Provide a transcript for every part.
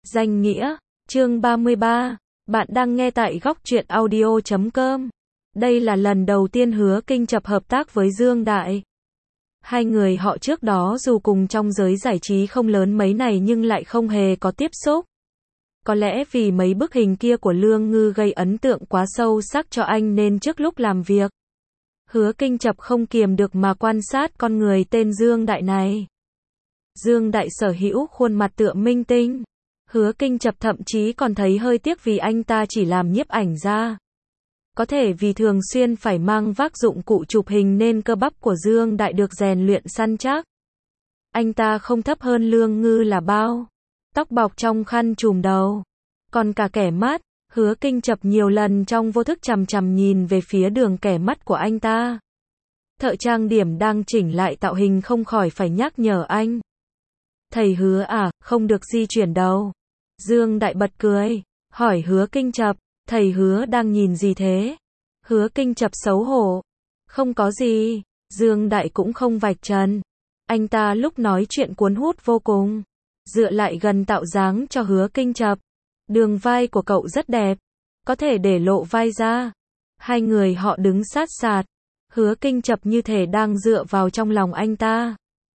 Danh nghĩa, chương 33, bạn đang nghe tại góc truyện audio.com. Đây là lần đầu tiên Hứa Kinh Chập hợp tác với Dương Đại. Hai người họ trước đó dù cùng trong giới giải trí không lớn mấy này nhưng lại không hề có tiếp xúc. Có lẽ vì mấy bức hình kia của Lương Ngư gây ấn tượng quá sâu sắc cho anh nên trước lúc làm việc, Hứa Kinh Chập không kiềm được mà quan sát con người tên Dương Đại này. Dương Đại sở hữu khuôn mặt tựa minh tinh. Hứa Kinh Chập thậm chí còn thấy hơi tiếc vì anh ta chỉ làm nhiếp ảnh ra. Có thể vì thường xuyên phải mang vác dụng cụ chụp hình nên cơ bắp của Dương Đại được rèn luyện săn chắc. Anh ta không thấp hơn Lương Ngư là bao. Tóc bọc trong khăn trùm đầu. Còn cả kẻ mắt, Hứa Kinh Chập nhiều lần trong vô thức chằm chằm nhìn về phía đường kẻ mắt của anh ta. Thợ trang điểm đang chỉnh lại tạo hình không khỏi phải nhắc nhở anh. Thầy Hứa à, không được di chuyển đầu. Dương Đại bật cười, hỏi Hứa Kinh Chập, thầy Hứa đang nhìn gì thế? Hứa Kinh Chập xấu hổ. Không có gì, Dương Đại cũng không vạch trần. Anh ta lúc nói chuyện cuốn hút vô cùng. Dựa lại gần tạo dáng cho Hứa Kinh Chập. Đường vai của cậu rất đẹp. Có thể để lộ vai ra. Hai người họ đứng sát sạt. Hứa Kinh Chập như thể đang dựa vào trong lòng anh ta.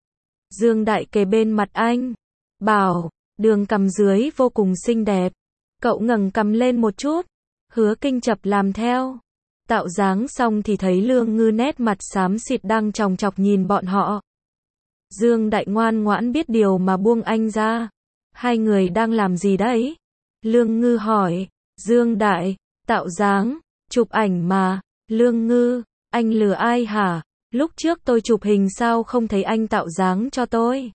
Dương Đại kề bên mặt anh. Bảo, đường cằm dưới vô cùng xinh đẹp. Cậu ngẩng cằm lên một chút. Hứa Kinh Chập làm theo. Tạo dáng xong thì thấy Lương Ngư nét mặt xám xịt đang chòng chọc nhìn bọn họ. Dương Đại ngoan ngoãn biết điều mà buông anh ra. Hai người đang làm gì đấy? Lương Ngư hỏi. Dương Đại, tạo dáng, chụp ảnh mà. Lương Ngư, anh lừa ai hả? Lúc trước tôi chụp hình sao không thấy anh tạo dáng cho tôi?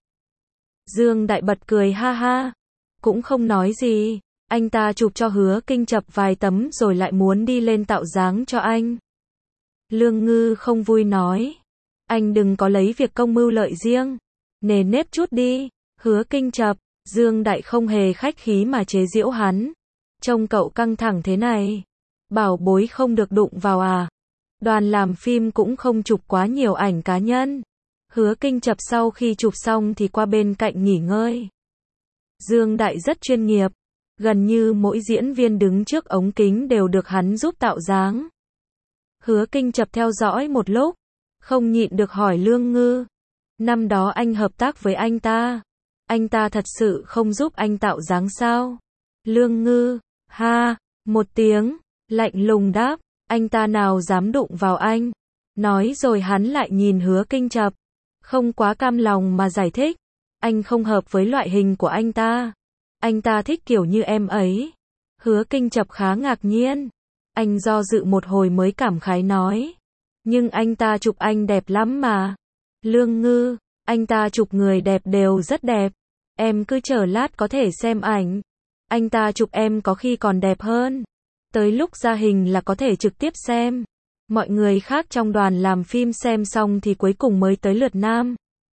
Dương Đại bật cười ha ha. Cũng không nói gì. Anh ta chụp cho Hứa Kinh Chập vài tấm rồi lại muốn đi lên tạo dáng cho anh. Lương Ngư không vui nói. Anh đừng có lấy việc công mưu lợi riêng. Nề nếp chút đi. Hứa Kinh Chập. Dương Đại không hề khách khí mà chế giễu hắn. Trông cậu căng thẳng thế này. Bảo bối không được đụng vào à? Đoàn làm phim cũng không chụp quá nhiều ảnh cá nhân. Hứa Kinh Chập sau khi chụp xong thì qua bên cạnh nghỉ ngơi. Dương Đại rất chuyên nghiệp. Gần như mỗi diễn viên đứng trước ống kính đều được hắn giúp tạo dáng. Hứa Kinh Chập theo dõi một lúc. Không nhịn được hỏi Lương Ngư. Năm đó anh hợp tác với anh ta. Anh ta thật sự không giúp anh tạo dáng sao? Lương Ngư, ha, một tiếng, lạnh lùng đáp. Anh ta nào dám đụng vào anh. Nói rồi hắn lại nhìn Hứa Kinh Chập. Không quá cam lòng mà giải thích. Anh không hợp với loại hình của anh ta. Anh ta thích kiểu như em ấy. Hứa Kinh Chập khá ngạc nhiên. Anh do dự một hồi mới cảm khái nói. Nhưng anh ta chụp anh đẹp lắm mà. Lương Ngư, anh ta chụp người đẹp đều rất đẹp. Em cứ chờ lát có thể xem ảnh. Anh ta chụp em có khi còn đẹp hơn. Tới lúc ra hình là có thể trực tiếp xem. Mọi người khác trong đoàn làm phim xem xong thì cuối cùng mới tới lượt nam.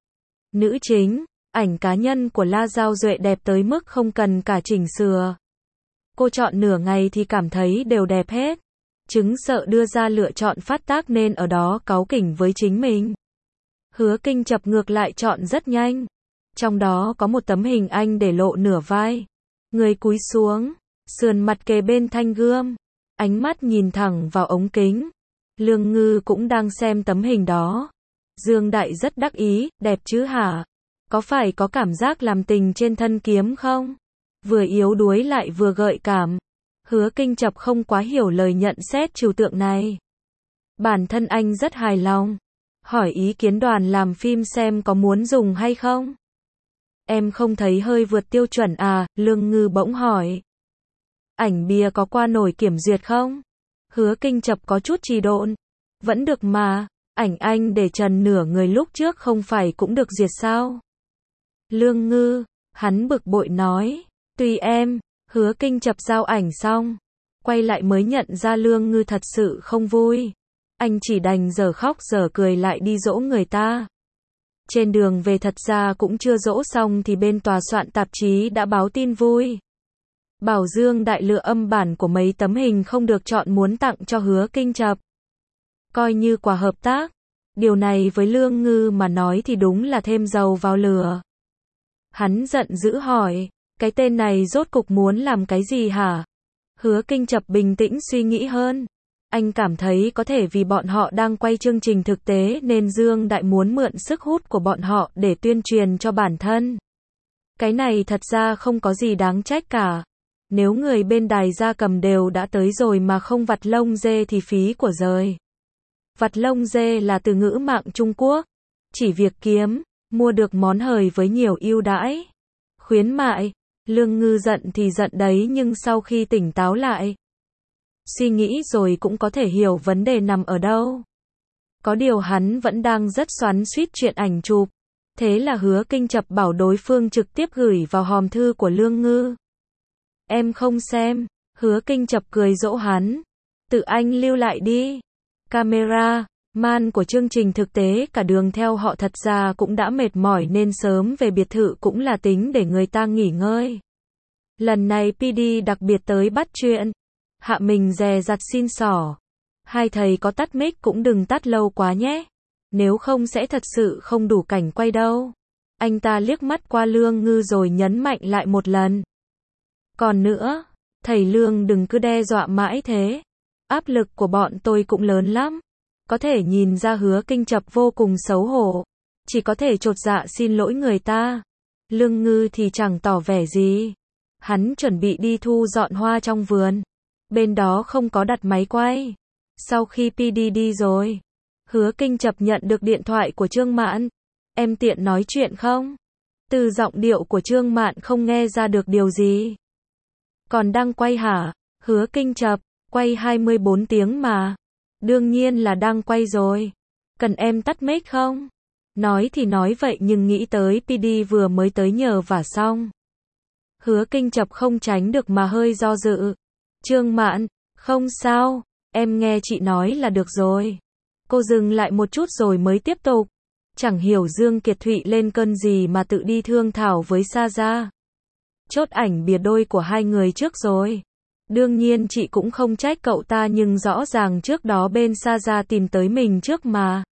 Nữ chính, ảnh cá nhân của La Giao Duệ đẹp tới mức không cần cả chỉnh sửa. Cô chọn nửa ngày thì cảm thấy đều đẹp hết. Chứng sợ đưa ra lựa chọn phát tác nên ở đó cáu kỉnh với chính mình. Hứa Kinh Chập ngược lại chọn rất nhanh. Trong đó có một tấm hình anh để lộ nửa vai. Người cúi xuống, sườn mặt kề bên thanh gươm. Ánh mắt nhìn thẳng vào ống kính. Lương Ngư cũng đang xem tấm hình đó. Dương Đại rất đắc ý, đẹp chứ hả? Có phải có cảm giác làm tình trên thân kiếm không? Vừa yếu đuối lại vừa gợi cảm. Hứa Kinh Chập không quá hiểu lời nhận xét trừu tượng này. Bản thân anh rất hài lòng. Hỏi ý kiến đoàn làm phim xem có muốn dùng hay không? Em không thấy hơi vượt tiêu chuẩn à? Lương Ngư bỗng hỏi. Ảnh bìa có qua nổi kiểm duyệt không? Hứa Kinh Chập có chút trì độn. Vẫn được mà, ảnh anh để trần nửa người lúc trước không phải cũng được duyệt sao? Lương Ngư, hắn bực bội nói. Tùy em. Hứa Kinh Chập giao ảnh xong. Quay lại mới nhận ra Lương Ngư thật sự không vui. Anh chỉ đành dở khóc dở cười lại đi dỗ người ta. Trên đường về thật ra cũng chưa dỗ xong thì bên tòa soạn tạp chí đã báo tin vui. Bảo Dương Đại lựa âm bản của mấy tấm hình không được chọn muốn tặng cho Hứa Kinh Chập. Coi như quà hợp tác. Điều này với Lương Ngư mà nói thì đúng là thêm dầu vào lửa. Hắn giận dữ hỏi, Cái tên này rốt cục muốn làm cái gì hả? Hứa Kinh Chập bình tĩnh suy nghĩ hơn. Anh cảm thấy có thể vì bọn họ đang quay chương trình thực tế nên Dương Đại muốn mượn sức hút của bọn họ để tuyên truyền cho bản thân. Cái này thật ra không có gì đáng trách cả. Nếu người bên đài gia cầm đều đã tới rồi mà không vặt lông dê thì phí của giời. Vặt lông dê là từ ngữ mạng Trung Quốc. Chỉ việc kiếm, mua được món hời với nhiều ưu đãi. Khuyến mại, Lương Ngư giận thì giận đấy nhưng sau khi tỉnh táo lại. Suy nghĩ rồi cũng có thể hiểu vấn đề nằm ở đâu. Có điều hắn vẫn đang rất xoắn xuýt chuyện ảnh chụp. Thế là Hứa Kinh Chập bảo đối phương trực tiếp gửi vào hòm thư của Lương Ngư. Em không xem, Hứa Kinh Chập cười dỗ hắn. Tự anh lưu lại đi. Camera, man của chương trình thực tế cả đường theo họ thật ra cũng đã mệt mỏi nên sớm về biệt thự cũng là tính để người ta nghỉ ngơi. Lần này PD đặc biệt tới bắt chuyện. Hạ mình dè dặt xin xỏ. Hai thầy có tắt mic cũng đừng tắt lâu quá nhé. Nếu không sẽ thật sự không đủ cảnh quay đâu. Anh ta liếc mắt qua Lương Ngư rồi nhấn mạnh lại một lần. Còn nữa, thầy Lương đừng cứ đe dọa mãi thế. Áp lực của bọn tôi cũng lớn lắm. Có thể nhìn ra Hứa Kinh Chập vô cùng xấu hổ. Chỉ có thể chột dạ xin lỗi người ta. Lương Ngư thì chẳng tỏ vẻ gì. Hắn chuẩn bị đi thu dọn hoa trong vườn. Bên đó không có đặt máy quay. Sau khi PD đi rồi, Hứa Kinh Chập nhận được điện thoại của Trương Mạn. Em tiện nói chuyện không? Từ giọng điệu của Trương Mạn không nghe ra được điều gì. Còn đang quay hả? Hứa Kinh Chập, quay 24 tiếng mà. Đương nhiên là đang quay rồi. Cần em tắt mic không? Nói thì nói vậy nhưng nghĩ tới PD vừa mới tới nhờ vả xong. Hứa Kinh Chập không tránh được mà hơi do dự. Trương Mạn, không sao, em nghe chị nói là được rồi. Cô dừng lại một chút rồi mới tiếp tục. Chẳng hiểu Dương Kiệt Thụy lên cơn gì mà tự đi thương thảo với Sa Gia. Chốt ảnh bìa đôi của hai người trước rồi. Đương nhiên chị cũng không trách cậu ta nhưng rõ ràng trước đó bên Sa Gia tìm tới mình trước mà.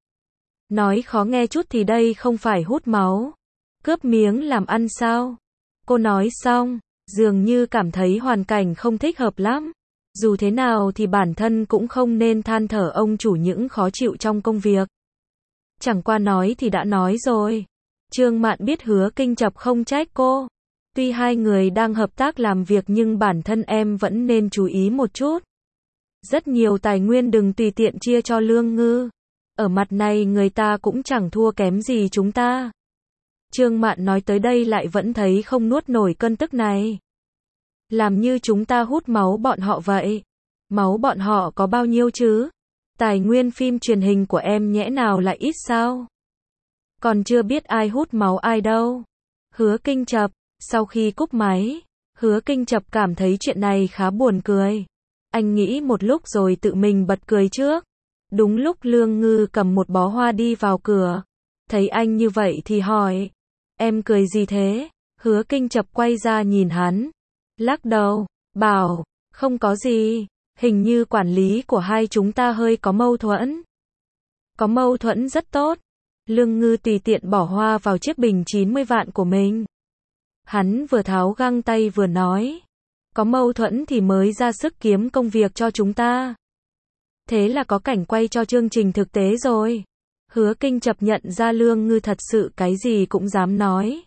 Nói khó nghe chút thì đây không phải hút máu. Cướp miếng làm ăn sao? Cô nói xong, dường như cảm thấy hoàn cảnh không thích hợp lắm. Dù thế nào thì bản thân cũng không nên than thở ông chủ những khó chịu trong công việc. Chẳng qua nói thì đã nói rồi. Trương Mạn biết Hứa Kinh Chập không trách cô. Tuy hai người đang hợp tác làm việc nhưng bản thân em vẫn nên chú ý một chút. Rất nhiều tài nguyên đừng tùy tiện chia cho Lương Ngư. Ở mặt này người ta cũng chẳng thua kém gì chúng ta. Trương Mạn nói tới đây lại vẫn thấy không nuốt nổi cơn tức này. Làm như chúng ta hút máu bọn họ vậy. Máu bọn họ có bao nhiêu chứ? Tài nguyên phim truyền hình của em nhẽ nào lại ít sao? Còn chưa biết ai hút máu ai đâu. Hứa Kinh Chập, sau khi cúp máy, Hứa Kinh Chập cảm thấy chuyện này khá buồn cười. Anh nghĩ một lúc rồi tự mình bật cười trước. Đúng lúc Lương Ngư cầm một bó hoa đi vào cửa. Thấy anh như vậy thì hỏi. Em cười gì thế? Hứa Kinh Chập quay ra nhìn hắn. Lắc đầu, bảo, không có gì. Hình như quản lý của hai chúng ta hơi có mâu thuẫn. Có mâu thuẫn rất tốt. Lương Ngư tùy tiện bỏ hoa vào chiếc bình 90 vạn của mình. Hắn vừa tháo găng tay vừa nói. Có mâu thuẫn thì mới ra sức kiếm công việc cho chúng ta. Thế là có cảnh quay cho chương trình thực tế rồi. Hứa Kinh Chập nhận ra Lương Ngư thật sự cái gì cũng dám nói.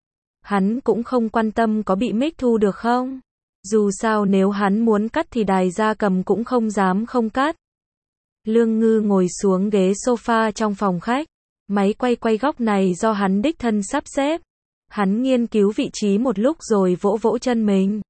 Hắn cũng không quan tâm có bị mic thu được không. Dù sao nếu hắn muốn cắt thì đài gia cầm cũng không dám không cắt. Lương Ngư ngồi xuống ghế sofa trong phòng khách. Máy quay góc này do hắn đích thân sắp xếp. Hắn nghiên cứu vị trí một lúc rồi vỗ vỗ chân mình.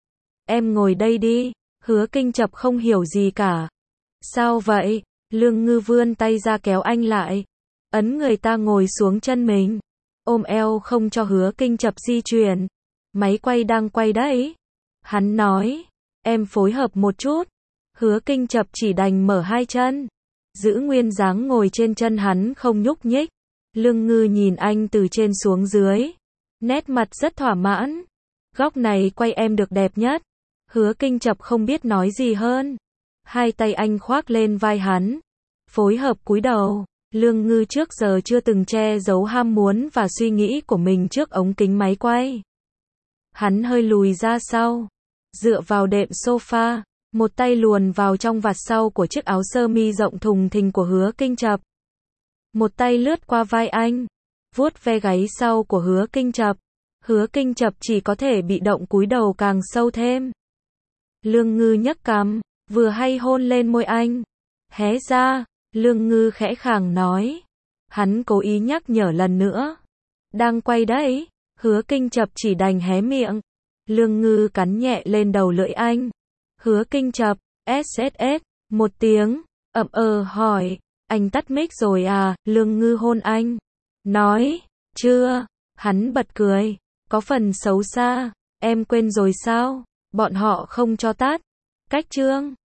Em ngồi đây đi. Hứa Kinh Chập không hiểu gì cả. Sao vậy? Lương Ngư vươn tay ra kéo anh lại. Ấn người ta ngồi xuống chân mình. Ôm eo không cho Hứa Kinh Chập di chuyển. Máy quay đang quay đấy. Hắn nói. Em phối hợp một chút. Hứa Kinh Chập chỉ đành mở hai chân. Giữ nguyên dáng ngồi trên chân hắn không nhúc nhích. Lương Ngư nhìn anh từ trên xuống dưới. Nét mặt rất thỏa mãn. Góc này quay em được đẹp nhất. Hứa Kinh Chập không biết nói gì hơn. Hai tay anh khoác lên vai hắn. Phối hợp cúi đầu. Lương Ngư trước giờ chưa từng che giấu ham muốn và suy nghĩ của mình trước ống kính máy quay. Hắn hơi lùi ra sau, dựa vào đệm sofa, một tay luồn vào trong vạt sau của chiếc áo sơ mi rộng thùng thình của Hứa Kinh Chập. Một tay lướt qua vai anh, vuốt ve gáy sau của Hứa Kinh Chập. Hứa Kinh Chập chỉ có thể bị động cúi đầu càng sâu thêm. Lương Ngư nhấc cằm, vừa hay hôn lên môi anh. Hé ra, Lương Ngư khẽ khàng nói. Hắn cố ý nhắc nhở lần nữa. Đang quay đấy. Hứa Kinh Chập chỉ đành hé miệng. Lương Ngư cắn nhẹ lên đầu lưỡi anh. Hứa Kinh Chập, SSS, một tiếng, hỏi, anh tắt mic rồi à? Lương Ngư hôn anh. Nói, chưa. Hắn bật cười, có phần xấu xa. Em quên rồi sao? Bọn họ không cho tắt. Cách chương